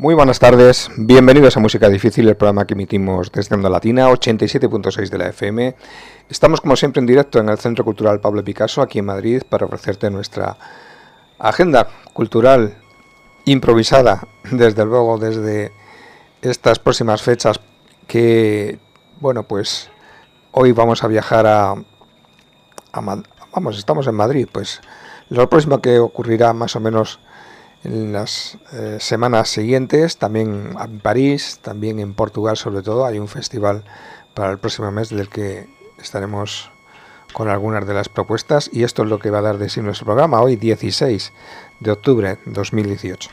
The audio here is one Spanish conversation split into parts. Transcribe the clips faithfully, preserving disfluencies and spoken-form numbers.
Muy buenas tardes, bienvenidos a Música Difícil, el programa que emitimos desde Onda Latina, ochenta y siete punto seis de la F M. Estamos como siempre en directo en el Centro Cultural Pablo Picasso, aquí en Madrid, para ofrecerte nuestra agenda cultural improvisada, desde luego desde estas próximas fechas que, bueno, pues hoy vamos a viajar a, a vamos, estamos en Madrid, pues lo próximo que ocurrirá más o menos en las eh, semanas siguientes, también en París, también en Portugal sobre todo, hay un festival para el próximo mes del que estaremos con algunas de las propuestas, y esto es lo que va a dar de sí nuestro programa hoy, dieciséis de octubre de dos mil dieciocho.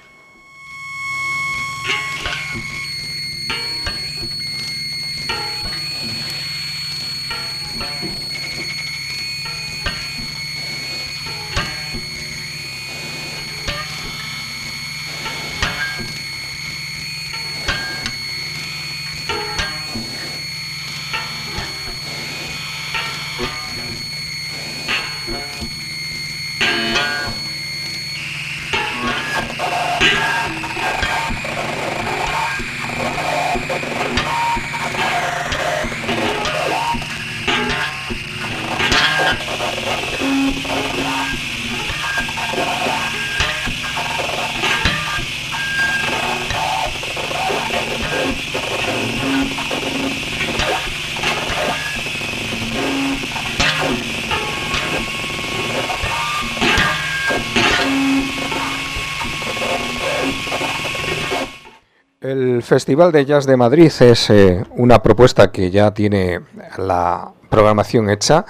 El Festival de Jazz de Madrid es eh, una propuesta que ya tiene la programación hecha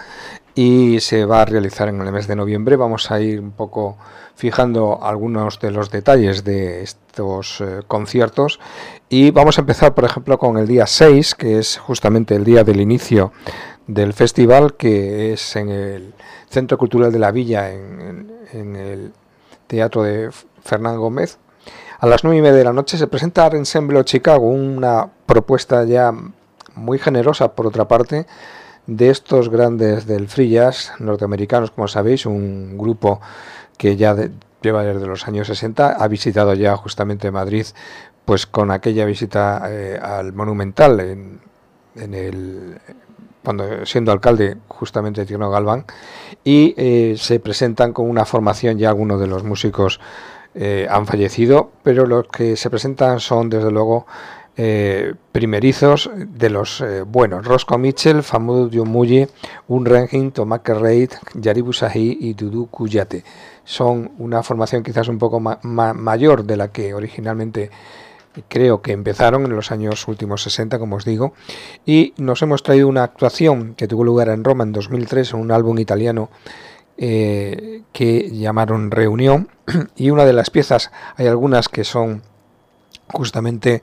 y se va a realizar en el mes de noviembre. Vamos a ir un poco fijando algunos de los detalles de estos eh, conciertos, y vamos a empezar, por ejemplo, con el día seis, que es justamente el día del inicio del festival, que es en el Centro Cultural de la Villa, en, en, en el Teatro de Fernán Gómez. A las nueve y media de la noche se presenta Ensemble Chicago, una propuesta ya muy generosa, por otra parte, de estos grandes del free jazz norteamericanos, como sabéis, un grupo que ya de, lleva desde los años sesenta, ha visitado ya justamente Madrid, pues con aquella visita eh, al Monumental, en, en el, cuando siendo alcalde justamente Tierno Galván, y eh, se presentan con una formación, ya algunos de los músicos Eh, han fallecido, pero los que se presentan son desde luego eh, primerizos de los eh, buenos: Roscoe Mitchell, Famoud Diomouye, Un Rengin, Thomas Reid, Yaribu Sahi y Dudu Kuyate. Son una formación quizás un poco ma ma mayor de la que originalmente creo que empezaron en los años últimos sesenta, como os digo, y nos hemos traído una actuación que tuvo lugar en Roma en dos mil tres en un álbum italiano Eh, que llamaron Reunión, y una de las piezas, hay algunas que son justamente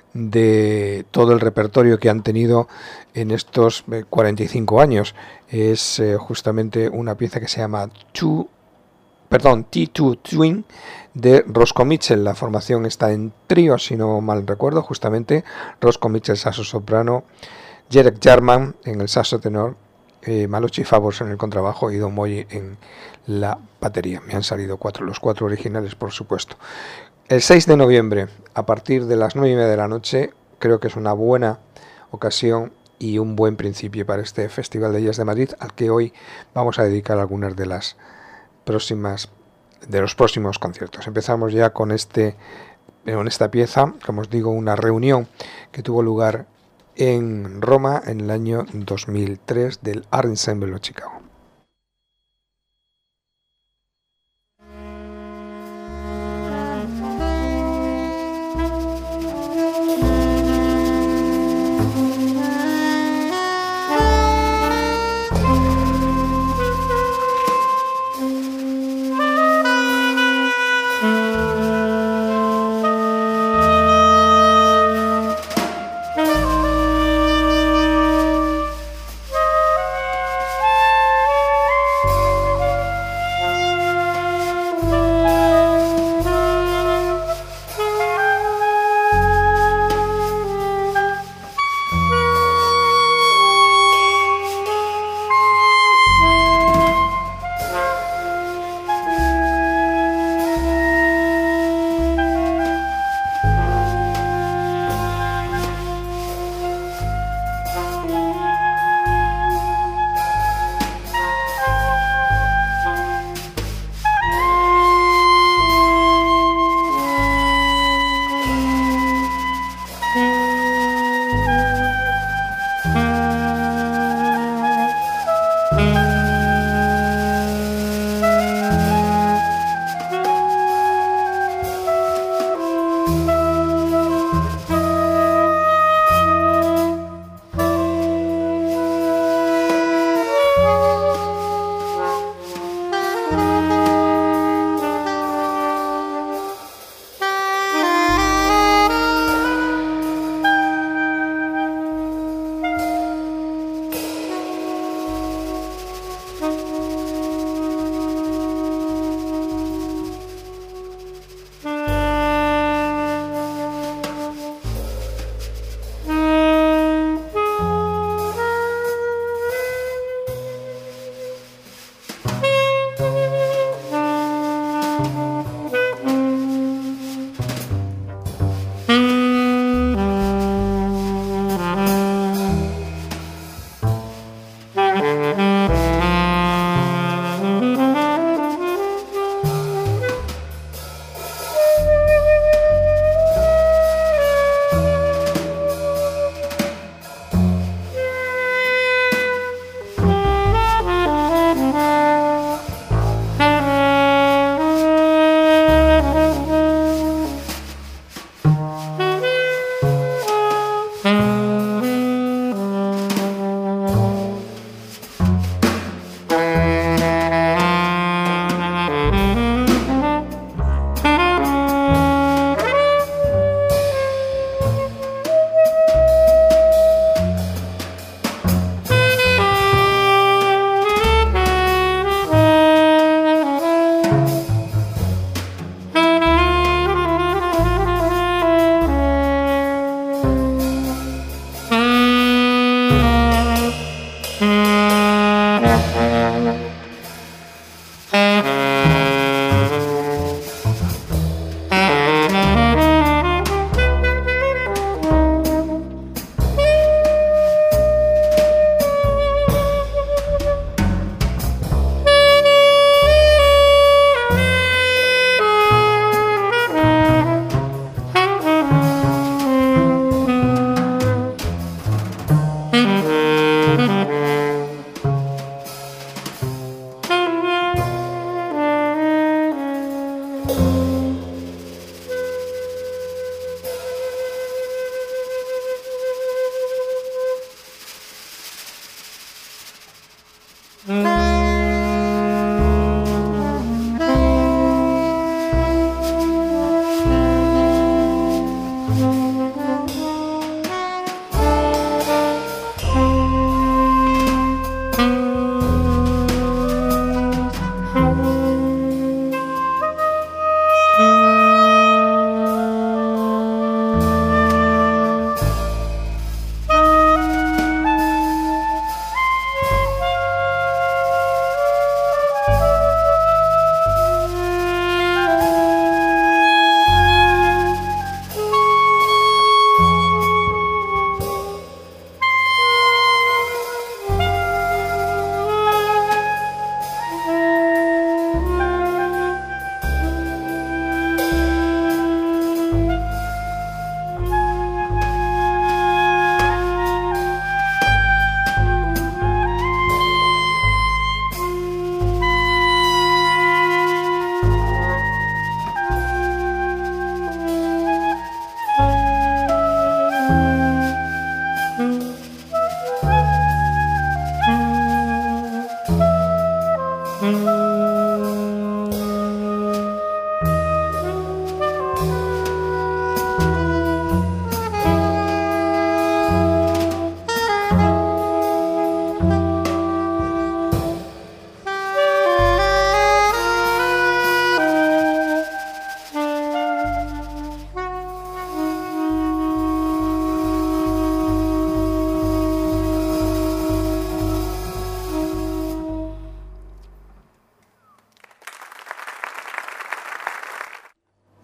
de todo el repertorio que han tenido en estos eh, cuarenta y cinco años, es eh, justamente una pieza que se llama Two, perdón, T dos Twin, de Roscoe Mitchell. La formación está en trío, si no mal recuerdo, justamente Roscoe Mitchell saxo soprano, Jerek Jarman en el saxo tenor, Eh, Malucci Favors en el contrabajo y Don Moy en la batería. Me han salido cuatro, los cuatro originales, por supuesto. El seis de noviembre, a partir de las nueve y media de la noche, creo que es una buena ocasión y un buen principio para este Festival de Jazz de Madrid, al que hoy vamos a dedicar algunas de las próximas, de los próximos conciertos. Empezamos ya con este, con esta pieza, como os digo, una reunión que tuvo lugar en Roma en el año dos mil tres del Art Ensemble Chicago.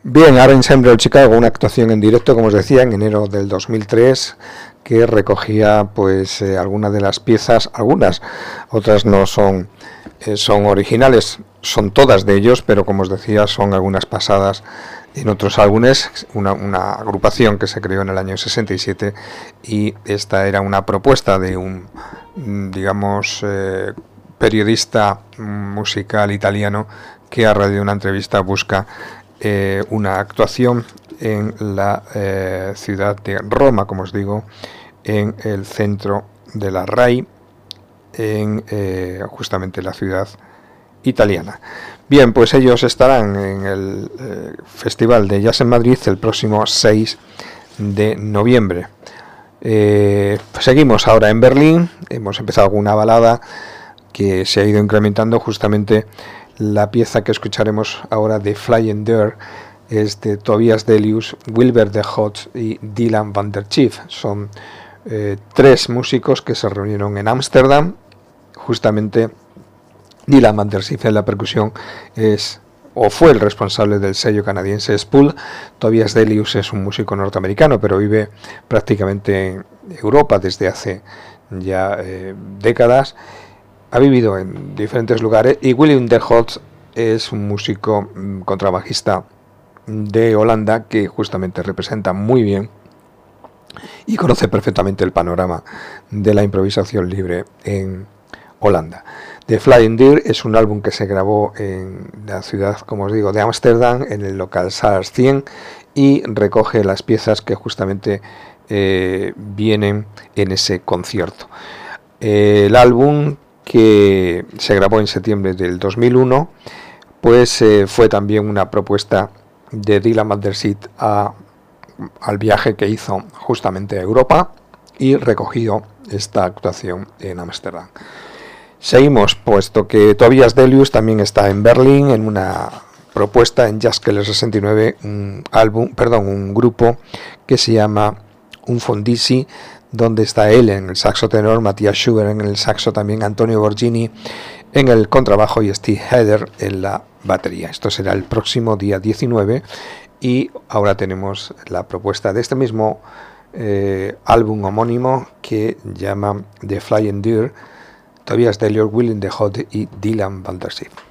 Bien, ahora Ensemble Chicago, una actuación en directo, como os decía, en enero del dos mil tres, que recogía pues eh, algunas de las piezas, algunas, otras no son, eh, son originales, son todas de ellos, pero como os decía, son algunas pasadas en otros álbumes, una, una agrupación que se creó en el año sesenta y siete, y esta era una propuesta de un, digamos, eh, periodista musical italiano que a raíz de una entrevista busca eh, una actuación en la eh, ciudad de Roma, como os digo, en el centro de la RAI, en eh, justamente la ciudad italiana. Bien, pues ellos estarán en el eh, Festival de Jazz en Madrid el próximo seis de noviembre. Eh, seguimos ahora en Berlín, hemos empezado con una balada que se ha ido incrementando. Justamente la pieza que escucharemos ahora de Flying There es de Tobias Delius, Wilbert de Hot y Dylan van der Chief. Son eh, tres músicos que se reunieron en Ámsterdam. Justamente Dylan van der Chief en la percusión es o fue el responsable del sello canadiense Spool. Tobias Delius es un músico norteamericano, pero vive prácticamente en Europa desde hace ya eh, décadas. Ha vivido en diferentes lugares, y Willem de Hot es un músico mmm, contrabajista de Holanda que justamente representa muy bien y conoce perfectamente el panorama de la improvisación libre en Holanda. The Flying Deer es un álbum que se grabó en la ciudad, como os digo, de Ámsterdam, en el local Saars cien, y recoge las piezas que justamente eh, vienen en ese concierto. Eh, el álbum, que se grabó en septiembre del dos mil uno, pues eh, fue también una propuesta de Dylan van der Chief a, al viaje que hizo justamente a Europa, y recogió esta actuación en Ámsterdam. Seguimos, puesto que Tobias Delius también está en Berlín en una propuesta en Jazzkeller sesenta y nueve, un álbum, perdón, un grupo que se llama Un Fondisi, donde está él en el saxo tenor, Matthias Schubert en el saxo, también Antonio Borgini en el contrabajo y Steve Heder en la batería. Esto será el próximo día diecinueve, y ahora tenemos la propuesta de este mismo eh, álbum homónimo que llama The Flying Deer, Tobias Delius, Willem de Hot y Dylan van der Chief.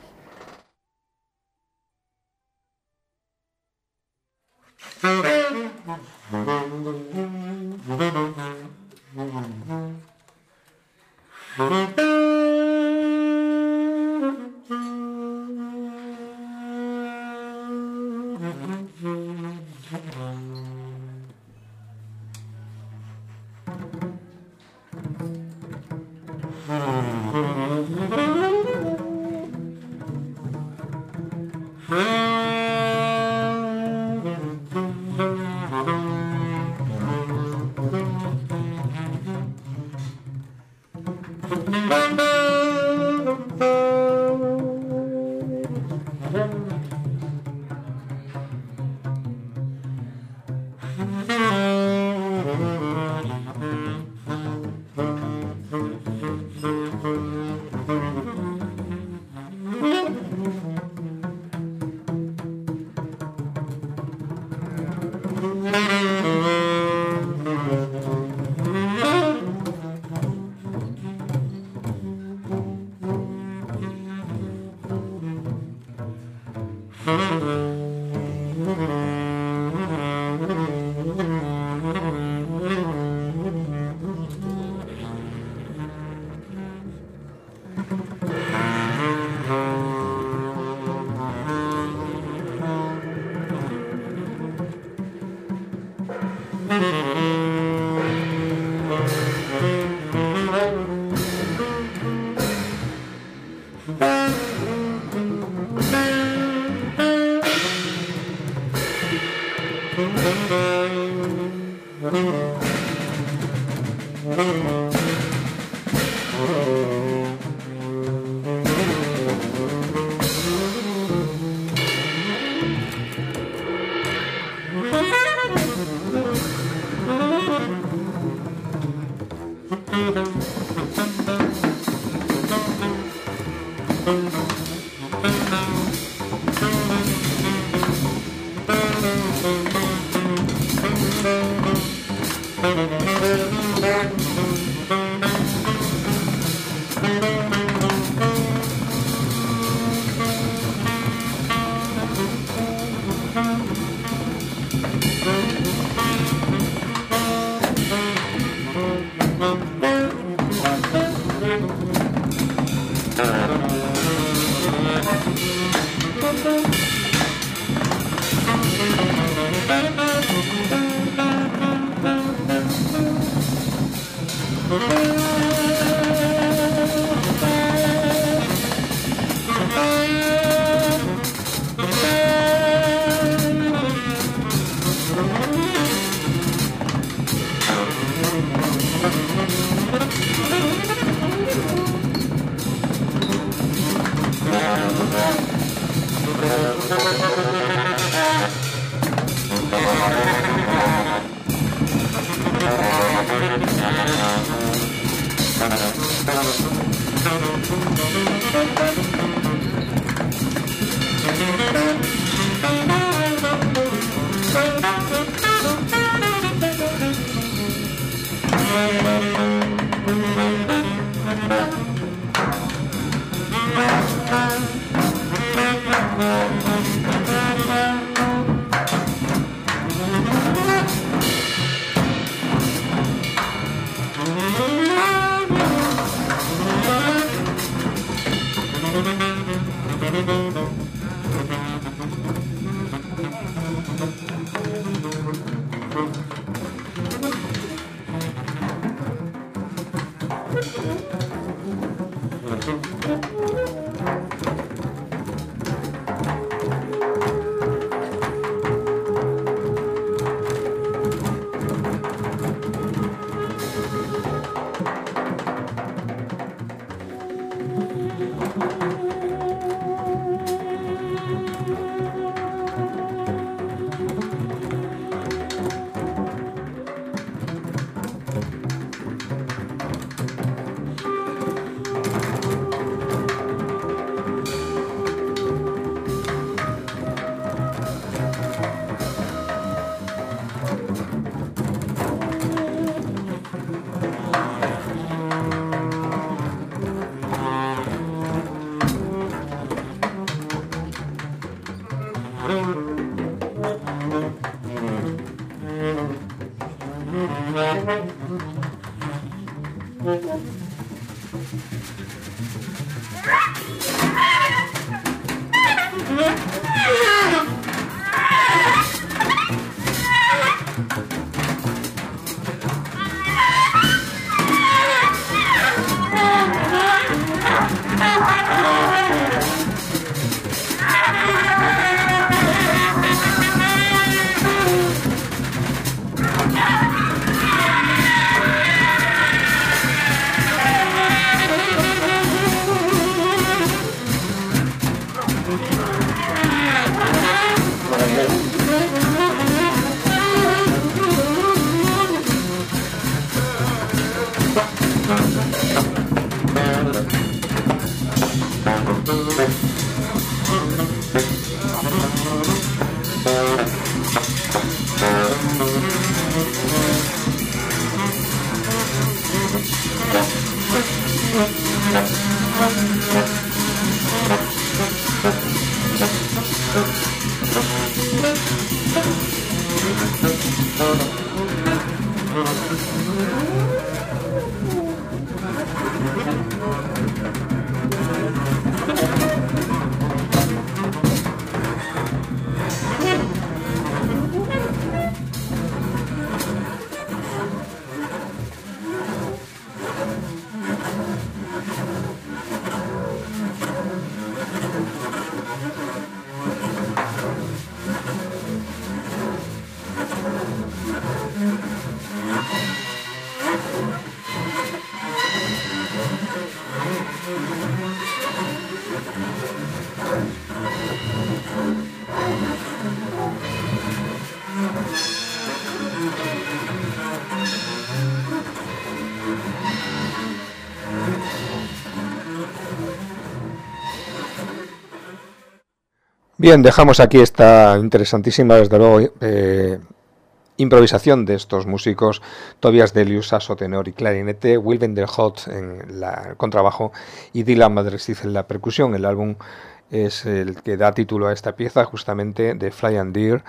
Bien, dejamos aquí esta interesantísima, desde luego, eh, improvisación de estos músicos: Tobias Delius, saxo, tenor y clarinete, Will Vanderhout en la, el contrabajo y Dylan Madrecife en la percusión. El álbum es el que da título a esta pieza, justamente, de Fly and Deer,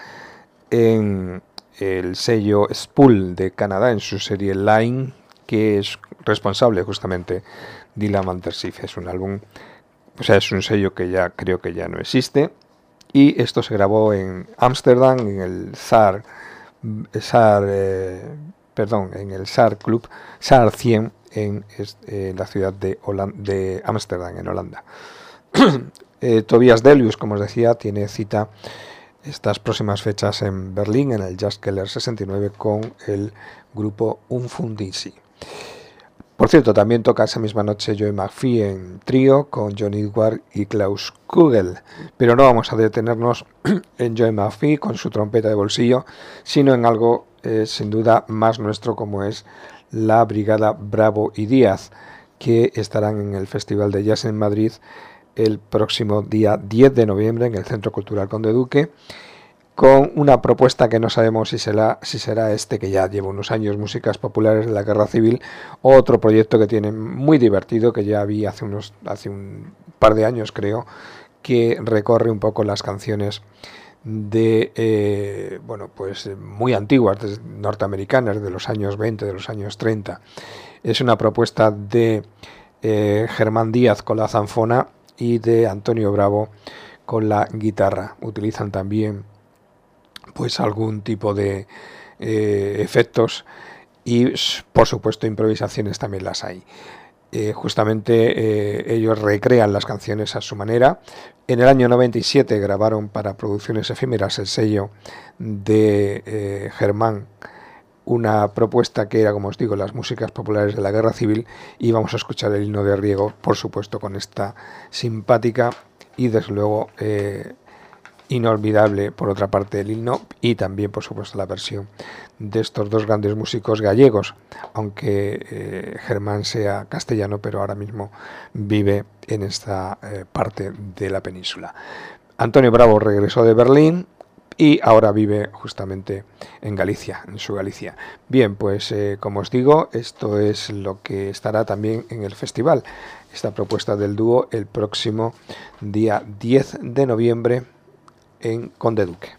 en el sello Spool de Canadá, en su serie Line, que es responsable justamente Dylan Madrecife. Es un álbum, o sea, es un sello que ya creo que ya no existe. Y esto se grabó en Ámsterdam, en el Saar, Saar eh, perdón, en el Saar Club, Saar cien, en, en la ciudad de de Ámsterdam, en Holanda. eh, Tobias Delius, como os decía, tiene cita estas próximas fechas en Berlín, en el Jazzkeller sesenta y nueve, con el grupo Unfundisi. Por cierto, también toca esa misma noche Joey McPhee en trío con John Edward y Klaus Kugel. Pero no vamos a detenernos en Joey McPhee con su trompeta de bolsillo, sino en algo eh, sin duda más nuestro, como es la Brigada Bravo y Díaz, que estarán en el Festival de Jazz en Madrid el próximo día diez de noviembre en el Centro Cultural Conde Duque, con una propuesta que no sabemos si será, si será este, que ya lleva unos años, Músicas Populares de la Guerra Civil, o otro proyecto que tiene muy divertido, que ya vi hace, unos, hace un par de años, creo, que recorre un poco las canciones de eh, bueno, pues muy antiguas, norteamericanas, de los años veinte, de los años treinta. Es una propuesta de eh, Germán Díaz con la zanfona y de Antonio Bravo con la guitarra. Utilizan también pues algún tipo de eh, efectos y, por supuesto, improvisaciones también las hay. Eh, justamente eh, ellos recrean las canciones a su manera. En el año noventa y siete grabaron para Producciones Efímeras, el sello de eh, Germán, una propuesta que era, como os digo, las músicas populares de la Guerra Civil, y vamos a escuchar el himno de Riego, por supuesto, con esta simpática y desde luego eh, inolvidable, por otra parte, el himno, y también, por supuesto, la versión de estos dos grandes músicos gallegos, aunque eh, Germán sea castellano, pero ahora mismo vive en esta eh, parte de la península. Antonio Bravo regresó de Berlín y ahora vive justamente en Galicia, en su Galicia. Bien, pues eh, como os digo, esto es lo que estará también en el festival, esta propuesta del dúo, el próximo día diez de noviembre en Conde Duque.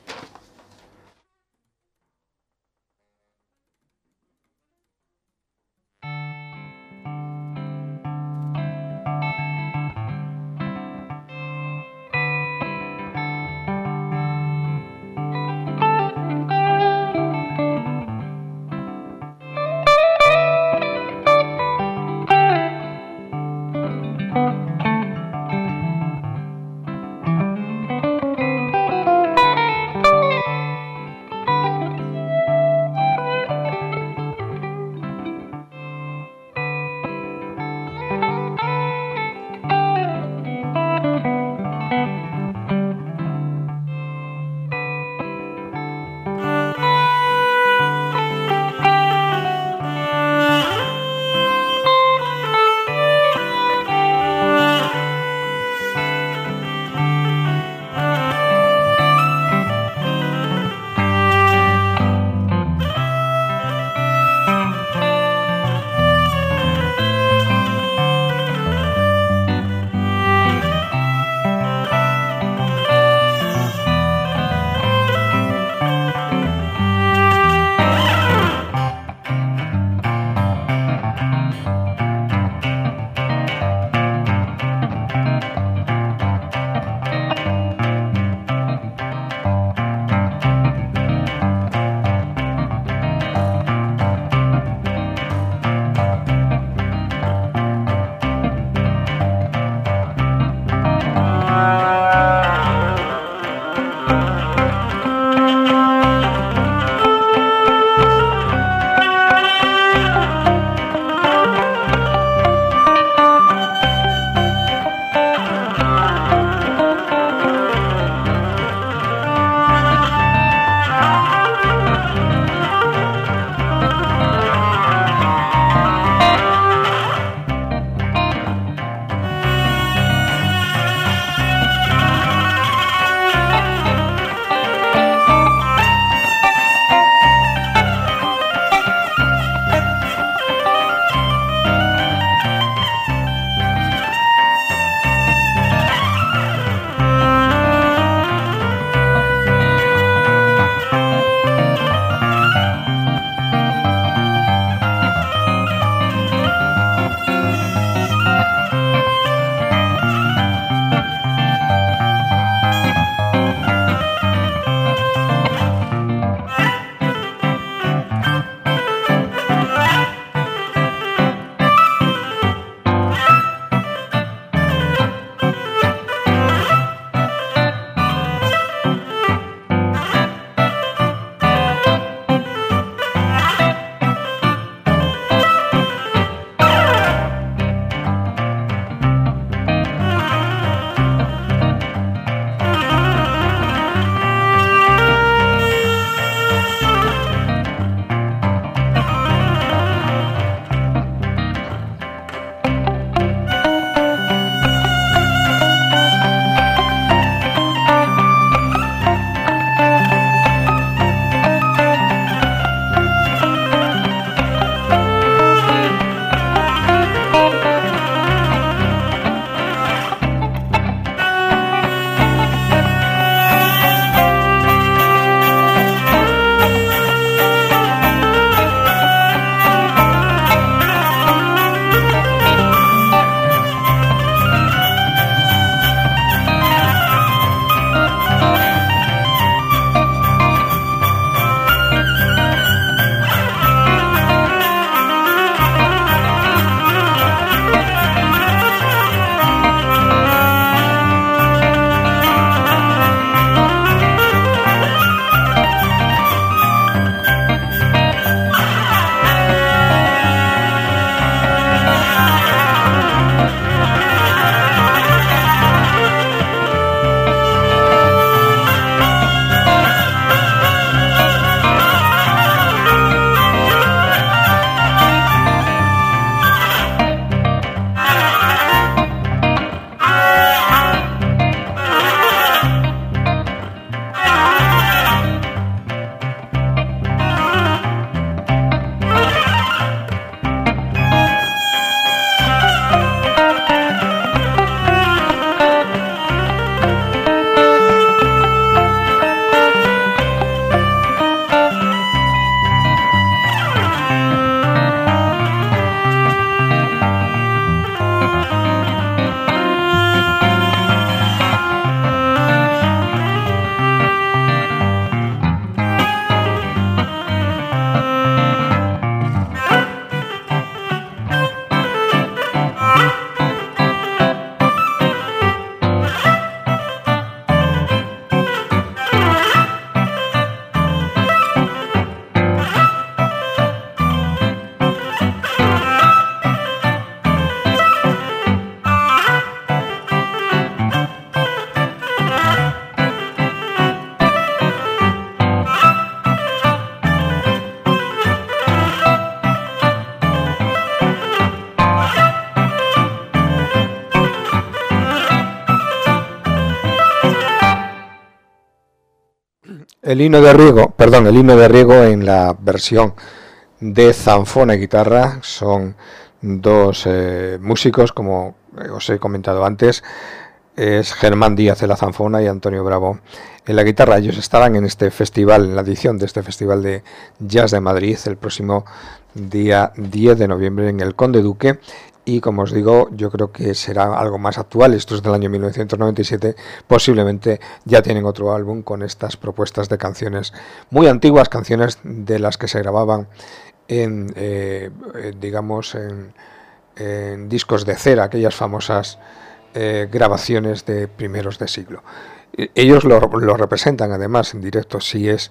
El himno de Riego, perdón, el himno de Riego en la versión de zanfona y guitarra. Son dos eh, músicos, como os he comentado antes. Es Germán Díaz en la zanfona y Antonio Bravo en la guitarra. Ellos estarán en este festival, en la edición de este festival de jazz de Madrid, el próximo día diez de noviembre en el Conde Duque. Y como os digo, yo creo que será algo más actual. Esto es del año mil novecientos noventa y siete. Posiblemente ya tienen otro álbum con estas propuestas de canciones muy antiguas, canciones de las que se grababan en, eh, digamos, en, en discos de cera, aquellas famosas eh, grabaciones de primeros de siglo. Ellos lo, lo representan además en directo. Sí, es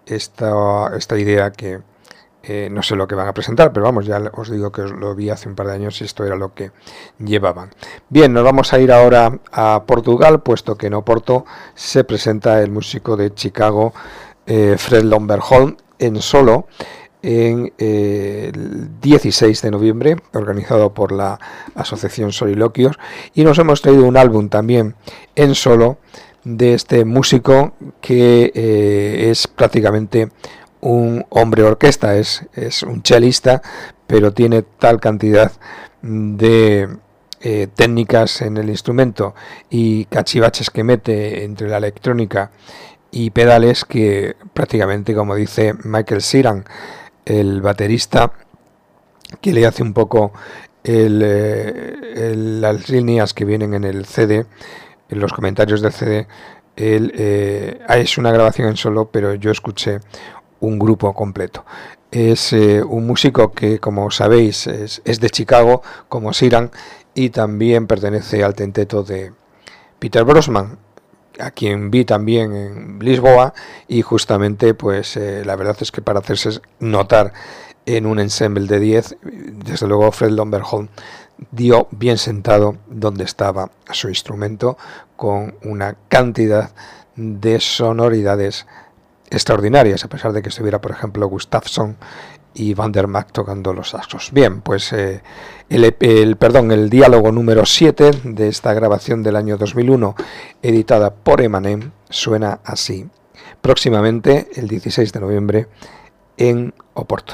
esta, esta idea que Eh, no sé lo que van a presentar, pero vamos, ya os digo que os lo vi hace un par de años y esto era lo que llevaban. Bien, nos vamos a ir ahora a Portugal, puesto que en Oporto se presenta el músico de Chicago, eh, Fred Lomberholm, en solo, en eh, el dieciséis de noviembre, organizado por la Asociación Soliloquios, y nos hemos traído un álbum también en solo de este músico que eh, es prácticamente un hombre orquesta, es, es un chelista, pero tiene tal cantidad de eh, técnicas en el instrumento y cachivaches que mete entre la electrónica y pedales que prácticamente, como dice Michael Sheeran, el baterista, que le hace un poco el, el, las líneas que vienen en el C D, en los comentarios del C D, él, eh, es una grabación en solo, pero yo escuché un grupo completo. Es eh, un músico que, como sabéis, es, es de Chicago, como Sheeran, y también pertenece al tenteto de Peter Brosman, a quien vi también en Lisboa, y justamente, pues eh, la verdad es que para hacerse notar en un ensemble de diez, desde luego Fred Lomberholm dio bien sentado donde estaba su instrumento, con una cantidad de sonoridades extraordinarias, a pesar de que estuviera, por ejemplo, Gustafsson y Van der Mack tocando los saxos. Bien, pues eh, el, el, perdón, el diálogo número siete de esta grabación del año dos mil uno, editada por Emanem, suena así. Próximamente, el dieciséis de noviembre, en Oporto.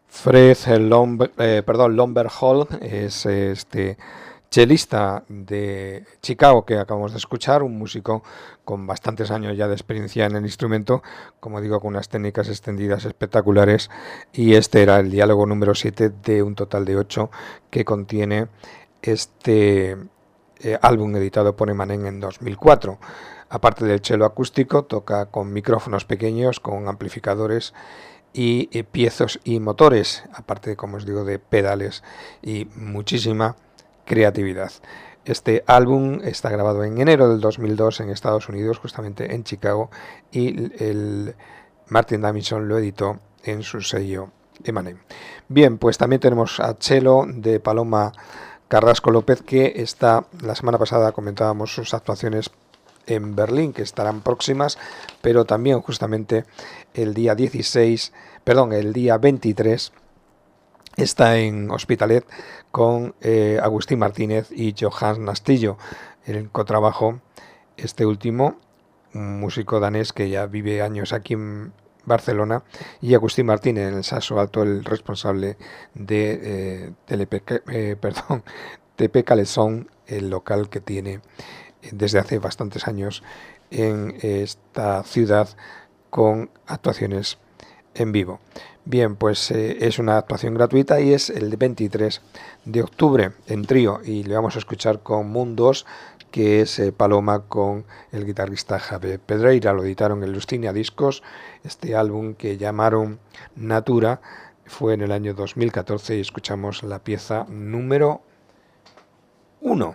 Fred Lomber, eh, perdón, Lomberhall es este chelista de Chicago que acabamos de escuchar, un músico con bastantes años ya de experiencia en el instrumento, como digo, con unas técnicas extendidas espectaculares, y este era el diálogo número siete de un total de ocho que contiene este eh, álbum editado por Emanem en dos mil cuatro. Aparte del cello acústico, toca con micrófonos pequeños, con amplificadores y eh, piezos y motores, aparte, como os digo, de pedales y muchísima creatividad. Este álbum está grabado en enero del dos mil dos en Estados Unidos, justamente en Chicago, y el Martin Davidson lo editó en su sello Emanem. Bien, pues también tenemos a cello de Paloma Carrasco López, que está, la semana pasada comentábamos sus actuaciones en Berlín, que estarán próximas, pero también justamente el día dieciséis, perdón, el día veintitrés está en Hospitalet con eh, Agustín Martínez y Johan Nastillo. El contrabajo, este último, un músico danés que ya vive años aquí en Barcelona, y Agustín Martínez en el saxo alto, el responsable de eh, Telepe, eh, perdón, T P Calesón, el local que tiene desde hace bastantes años en esta ciudad con actuaciones en vivo. Bien, pues eh, es una actuación gratuita y es el veintitrés de octubre en trío, y le vamos a escuchar con Mundos, que es eh, Paloma con el guitarrista Javier Pedreira. Lo editaron en Lustinia Discos. Este álbum, que llamaron Natura, fue en el año dos mil catorce, y escuchamos la pieza número uno.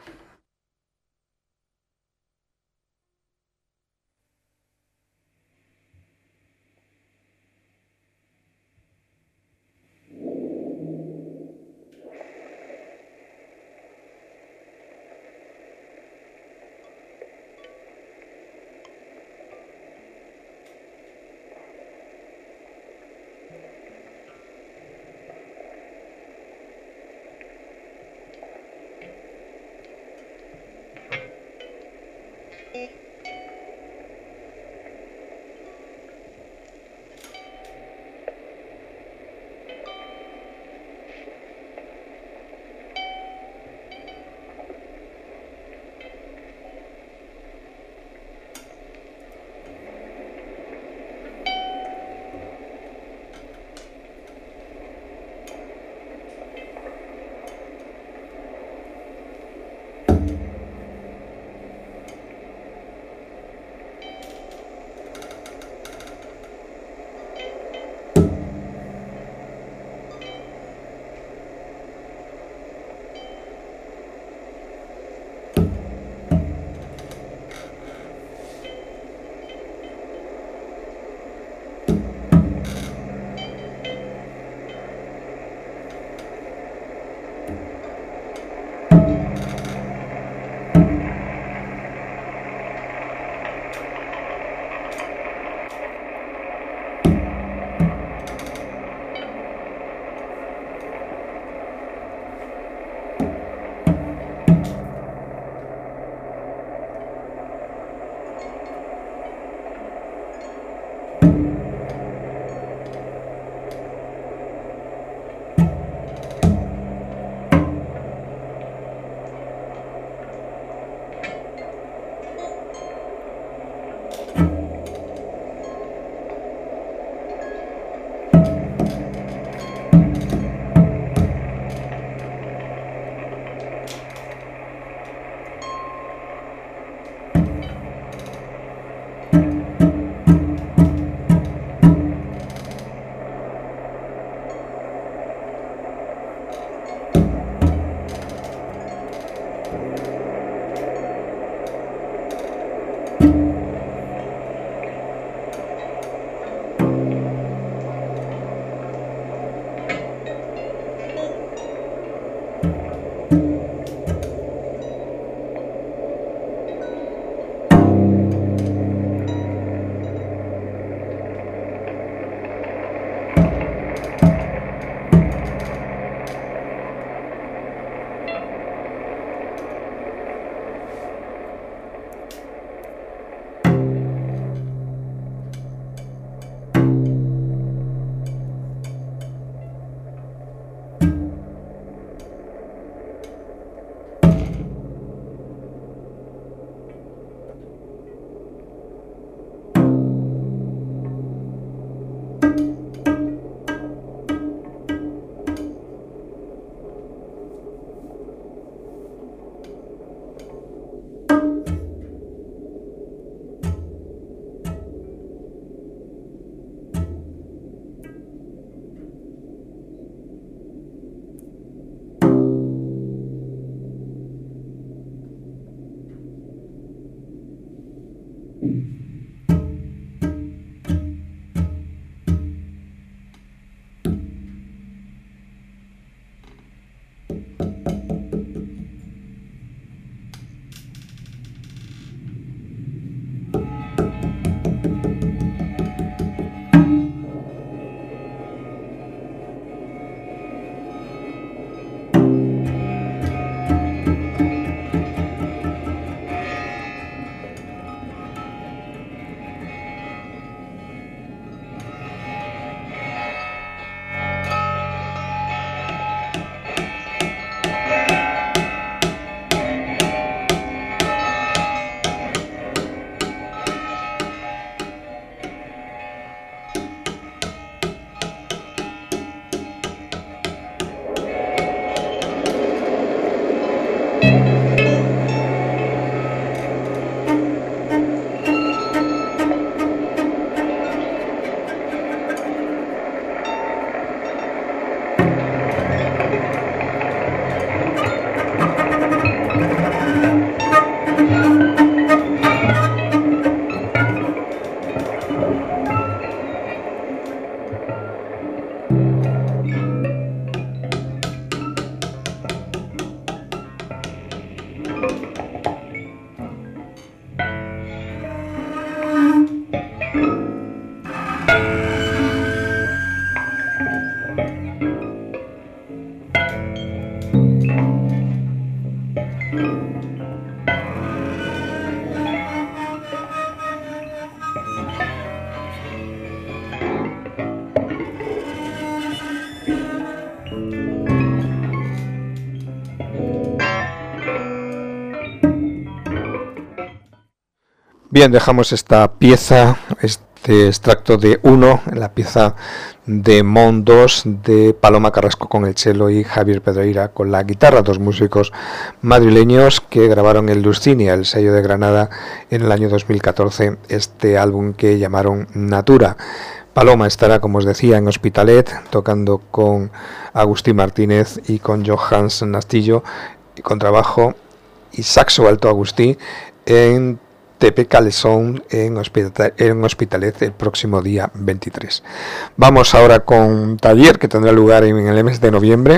Bien, dejamos esta pieza, este extracto de uno, la pieza de Mon dos de Paloma Carrasco con el cello y Javier Pedreira con la guitarra, dos músicos madrileños que grabaron en Luscinia, el sello de Granada, en el año dos mil catorce, este álbum que llamaron Natura. Paloma estará, como os decía, en Hospitalet, tocando con Agustín Martínez y con Johans Nastillo, y con trabajo y saxo alto Agustín en Tepe Calesón en, Hospital, en Hospitalet el próximo día veintitrés. Vamos ahora con un taller que tendrá lugar en el mes de noviembre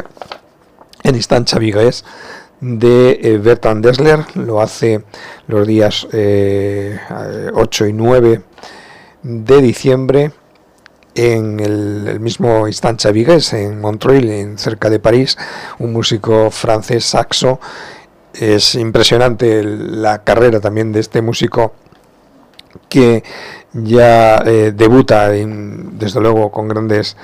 en Instancia Vigués de eh, Bertrand Dessler. Lo hace los días eh, ocho y nueve de diciembre en el, el mismo Instancia Vigués, en Montreuil, en cerca de París. Un músico francés saxo. Es impresionante la carrera también de este músico que ya eh, debuta en, desde luego con grandes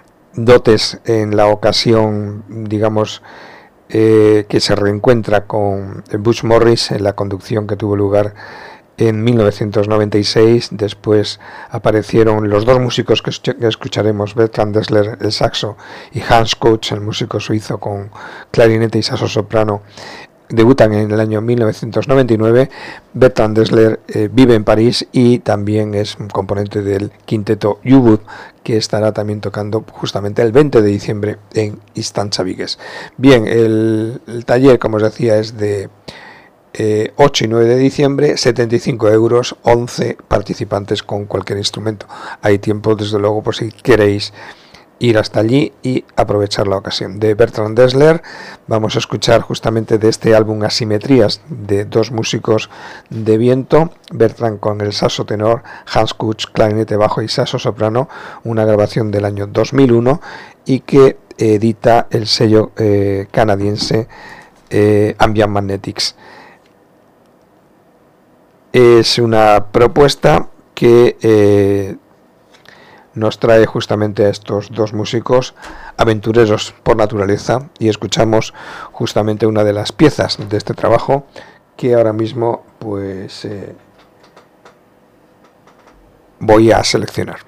dotes en la ocasión, digamos, eh, que se reencuentra con Butch Morris en la conducción que tuvo lugar en mil novecientos noventa y seis. Después aparecieron los dos músicos que escucharemos, Bertrand Dessler, el saxo, y Hans Coach, el músico suizo con clarinete y saxo soprano. Debutan en el año mil novecientos noventa y nueve. Bertrand Dessler eh, vive en París y también es un componente del quinteto U-Boot, que estará también tocando justamente el veinte de diciembre en Instancia Vigués. Bien, el, el taller, como os decía, es de eh, ocho y nueve de diciembre, setenta y cinco euros, once participantes con cualquier instrumento. Hay tiempo, desde luego, por si queréis ir hasta allí y aprovechar la ocasión. De Bertrand Dessler vamos a escuchar justamente de este álbum Asimetrías, de dos músicos de viento, Bertrand con el saxo tenor, Hans Kutsch clarinete bajo y saxo soprano, una grabación del año dos mil uno y que edita el sello eh, canadiense eh, Ambient Magnetics. Es una propuesta que eh, nos trae justamente a estos dos músicos aventureros por naturaleza, y escuchamos justamente una de las piezas de este trabajo que ahora mismo pues eh, voy a seleccionar.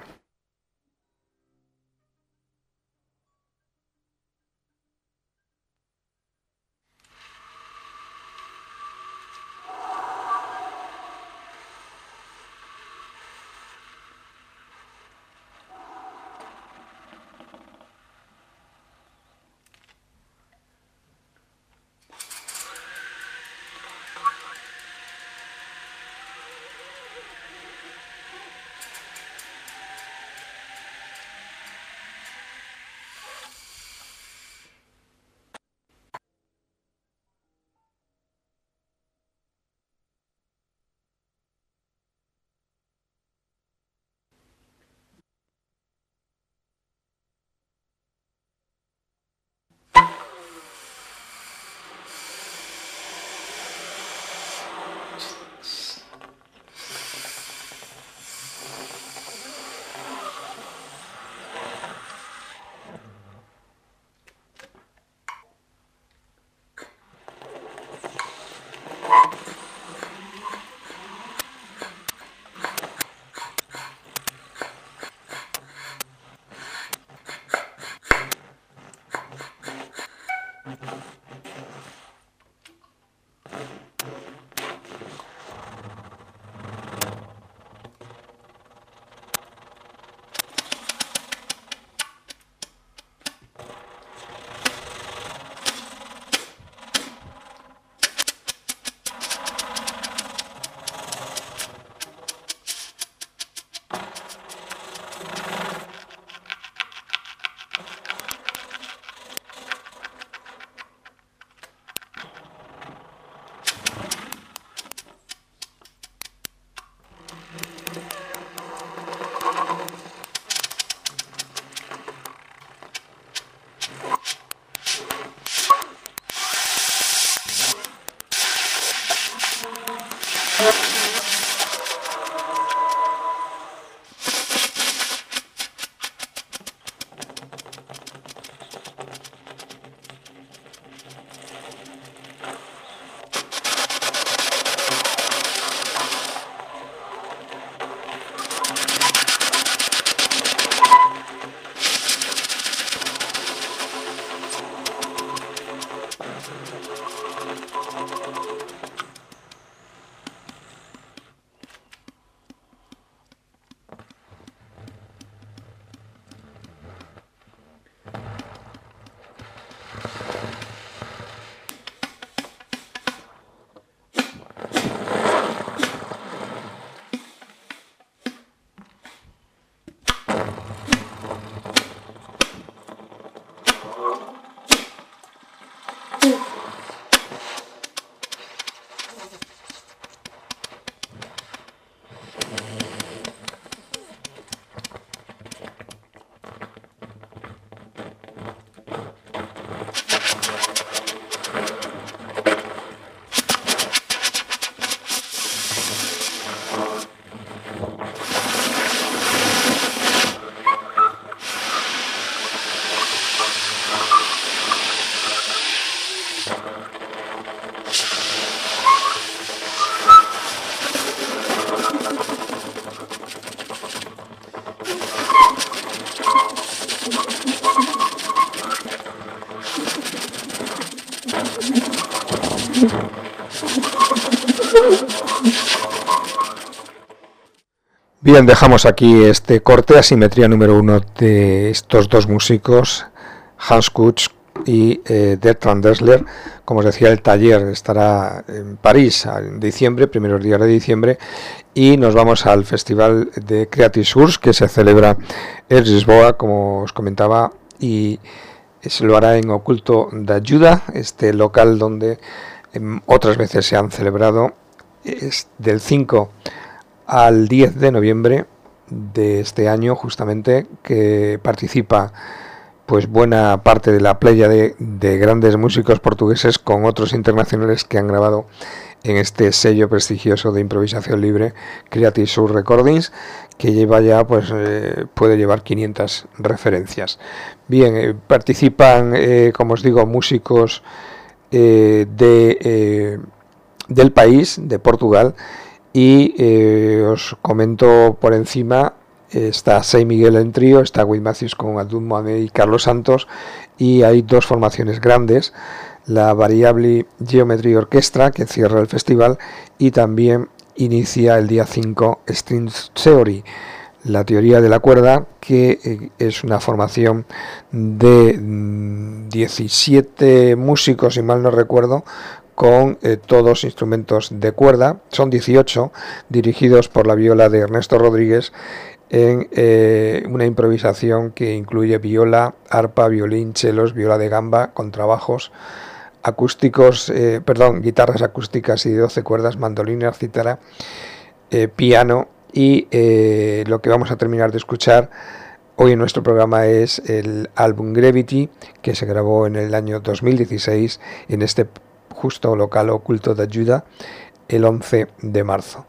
Bien, dejamos aquí este corte, asimetría número uno de estos dos músicos, Hans Kutsch y eh, Bertrand Dessler. Como os decía, el taller estará en París en diciembre, primeros días de diciembre, y nos vamos al Festival de Creative Source que se celebra en Lisboa, como os comentaba, y se lo hará en Oculto da Ayuda, este local donde eh, otras veces se han celebrado. Es del cinco al diez de noviembre de este año, justamente, que participa pues buena parte de la playa de, de grandes músicos portugueses, con otros internacionales que han grabado en este sello prestigioso de improvisación libre, Creative Source Recordings, que lleva ya, pues eh, puede llevar quinientas referencias. Bien, eh, participan, eh, como os digo, músicos eh, de, eh, del país, de Portugal, y eh, os comento por encima. Está Sei Miguel en trío, está Will Matthews con Abdul Mohamed y Carlos Santos, y hay dos formaciones grandes, la Variable Geometry Orchestra, que cierra el festival, y también inicia el día cinco String Theory, la teoría de la cuerda, que eh, es una formación de mmm, diecisiete músicos, si mal no recuerdo, con eh, todos instrumentos de cuerda. Son dieciocho, dirigidos por la viola de Ernesto Rodríguez, en eh, una improvisación que incluye viola, arpa, violín, chelos, viola de gamba, contrabajos acústicos, eh, perdón, guitarras acústicas y de doce cuerdas, mandolina, cítara, eh, piano, y eh, lo que vamos a terminar de escuchar hoy en nuestro programa es el álbum Gravity, que se grabó en el año dos mil dieciséis en este justo local Oculto da Ayuda, el once de marzo.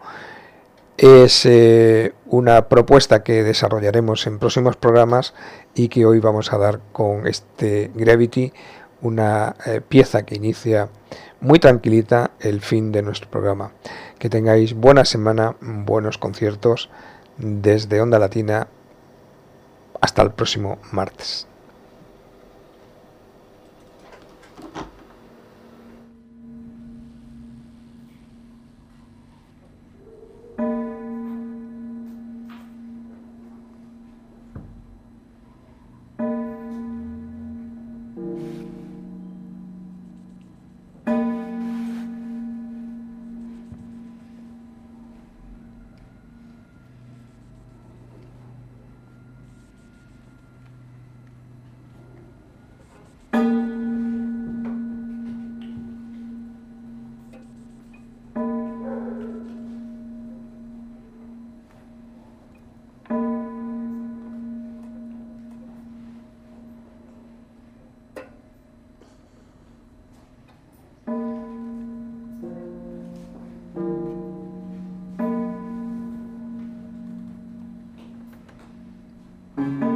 Es eh, una propuesta que desarrollaremos en próximos programas y que hoy vamos a dar con este Gravity, una eh, pieza que inicia muy tranquilita el fin de nuestro programa. Que tengáis buena semana, buenos conciertos desde Onda Latina. Hasta el próximo martes. Mm-hmm.